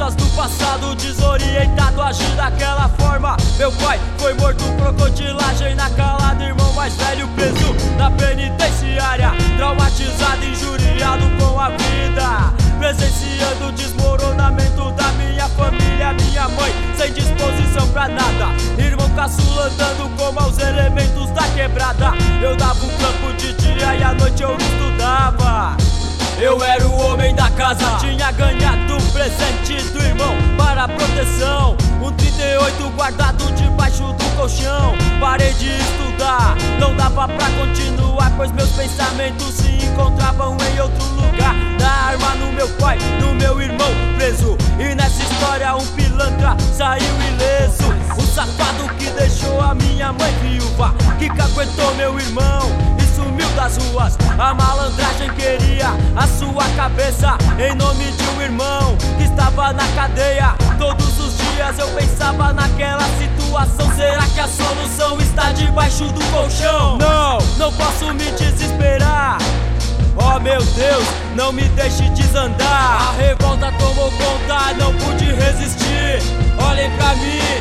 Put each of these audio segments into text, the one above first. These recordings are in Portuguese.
Lembranças do passado, desorientado, agir daquela forma. Meu pai foi morto, crocodilagem na calada. Irmão mais velho preso na penitenciária, traumatizado, injuriado com a vida. Presenciando o desmoronamento da minha família. Minha mãe sem disposição pra nada, irmão caçula andando como aos elementos da quebrada. Eu dava um campo de dia e à noite eu estudava. Eu era o homem da casa, tinha ganhado um presente do irmão para proteção. Um 38 guardado debaixo do colchão. Parei de estudar, não dava pra continuar, pois meus pensamentos se encontravam em outro lugar. Da arma no meu pai, no meu irmão preso. E nessa história um pilantra saiu ileso. Um safado que deixou a minha mãe viúva, que caguetou meu irmão e sumiu das ruas. A malandragem queria a sua cabeça em nome de um irmão que estava na cadeia. Todos os dias eu pensava naquela situação. Será que a solução está debaixo do colchão? Não posso me desesperar. Oh meu Deus, não me deixe desandar. A revolta tomou conta, não pude resistir. Olhem pra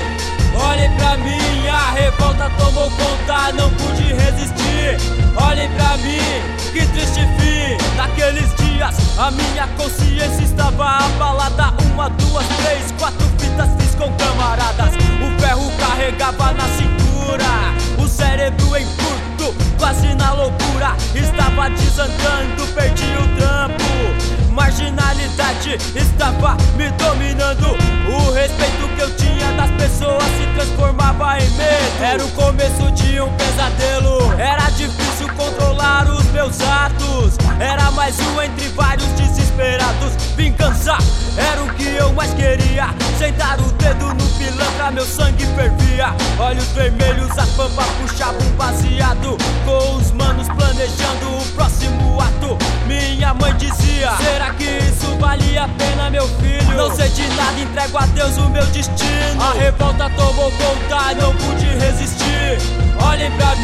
mim, a revolta tomou conta, não pude resistir. Olhem pra mim, que triste fim. Naqueles dias a minha consciência estava abalada. 1, 2, 3, 4 fitas fiz com camaradas. O ferro carregava na cintura, o cérebro em curto, quase na loucura. Estava desandando, perdi o trampo. Marginalidade estava me dominando. O respeito que eu tinha das pessoas se transformava em medo. Era o começo de um pesadelo, era difícil controlar os meus atos. Era mais um entre vários desesperados. Vingança era o que eu mais queria. Sentar o dedo no pilantra, meu sangue fervia. Olhos vermelhos, a pampa puxava um baseado, com os manos planejando o próximo ato. Minha mãe dizia: será que isso valia a pena, meu filho? Não sei de nada, entrego a Deus o meu destino. A revolta tomou conta, não pude resistir. Olhem pra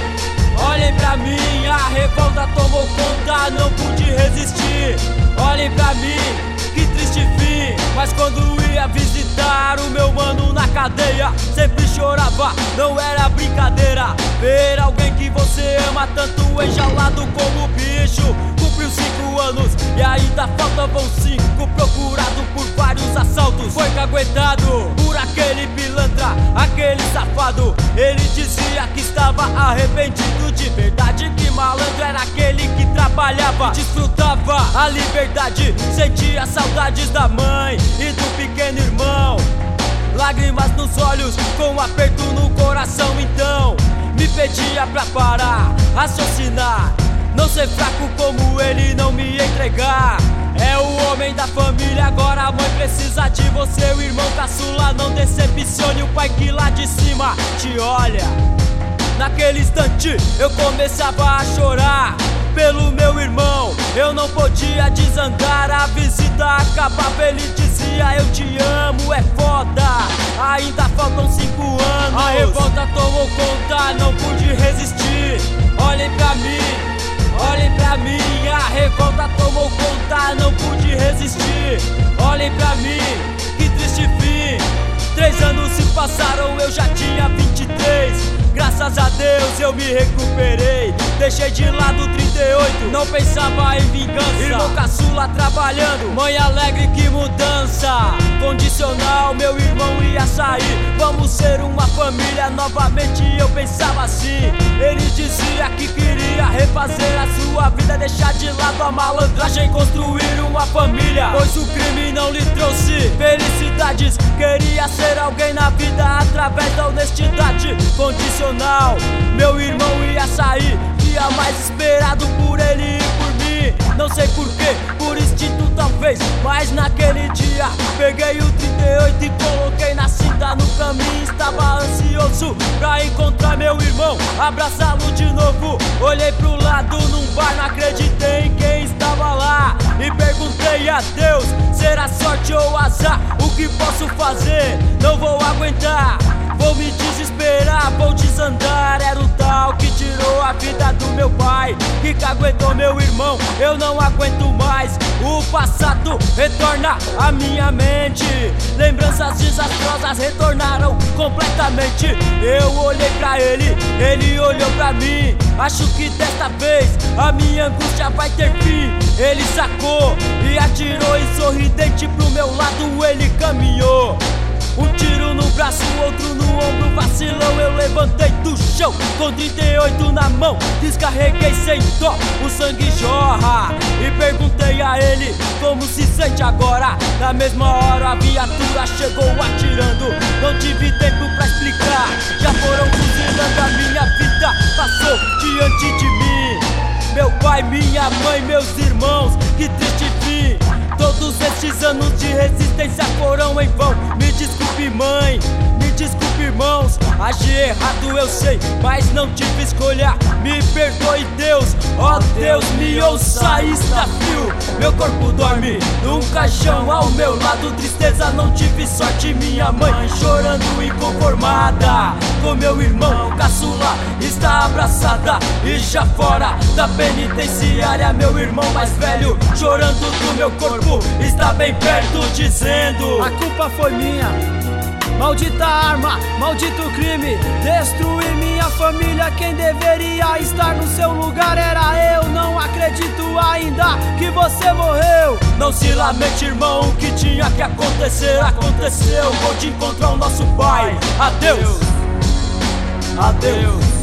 mim, a revolta tomou conta, não pude resistir. Olhem pra mim, que triste fim. Mas quando ia visitar o meu mano na cadeia, sempre chorava, não era brincadeira. Ver alguém que você ama tanto enjaulado como bicho. Cumpriu 5 anos e ainda faltavam 5. Procurado por vários assaltos, foi caguetado por aquele pilantra, aquele safado. Ele dizia que estava arrependido de verdade, que malandro era aquele que trabalhava, desfrutava a liberdade, sentia saudades da mãe e do pequeno irmão. Lágrimas nos olhos, com um aperto no coração. Então me pedia pra parar, raciocinar, não ser fraco como ele, não me entregar. É o homem da família, agora a mãe precisa de você. O irmão caçula, não decepcione o pai que lá de cima te olha. Naquele instante eu começava a chorar pelo meu irmão. Eu não podia desandar, a visita acabava. Ele dizia: eu te amo, é foda, ainda faltam 5 anos. A revolta tomou conta, não pude resistir. Olhem pra mim, a revolta tomou conta, não pude resistir. Olhem pra mim, que triste fim. 3 anos se passaram, eu já tinha 23. Graças a Deus eu me recuperei. Deixei de lado 38, não pensava em vingança. Irmão caçula trabalhando, mãe alegre, que mudança. Condicional, meu irmão ia sair. Vamos ser uma família novamente, eu pensava assim. Ele dizia que queria refazer a sua vida, deixar de lado a malandragem, construir uma família, pois o crime não lhe trouxe felicidades. Queria ser alguém na vida através da honestidade. Condicional, meu irmão ia sair, dia mais esperado por ele e por mim. Não sei porquê, por instinto talvez, mas naquele dia peguei o 38 e coloquei na cinta. No caminho estava ansioso pra encontrar meu irmão, abraçá-lo de novo. Olhei pro lado num bar, não acreditei em quem estava lá, e perguntei a Deus: será sorte ou azar? O que posso fazer? Não vou aguentar, vou vou me desesperar, vou desandar. Era o tal que tirou a vida do meu pai, que caguetou meu irmão, eu não aguento mais. O passado retorna à minha mente, lembranças desastrosas retornaram completamente. Eu olhei pra ele, ele olhou pra mim. Acho que desta vez a minha angústia vai ter fim. Ele sacou e atirou e sorridente pro meu lado ele caminhou. Um tiro no braço, outro no ombro, vacilão, eu levantei do chão com 38 na mão, descarreguei sem dó, o sangue jorra. E perguntei a ele como se sente agora. Na mesma hora a viatura chegou atirando, não tive tempo pra explicar. Já foram fuzilando, a minha vida passou diante de mim. Meu pai, minha mãe, meus irmãos, que triste fim. Todos estes anos de resistência foram em vão. Me desculpe, mãe, me desculpe, irmãos. Agi errado, eu sei, mas não tive escolha. Me perdoe, Deus, ó Deus, me ouça, está frio. Meu corpo dorme num caixão ao meu lado. Tristeza, não tive sorte. Minha mãe chorando inconformada com meu irmão caçula, está abraçada. E já fora da penitenciária, meu irmão mais velho chorando do meu corpo está bem perto dizendo: a culpa foi minha, maldita arma, maldito crime. Destruí minha família, quem deveria estar no seu lugar era eu. Não acredito ainda que você morreu. Não se lamente, irmão, o que tinha que acontecer aconteceu. Vou te encontrar o nosso pai. Adeus, adeus.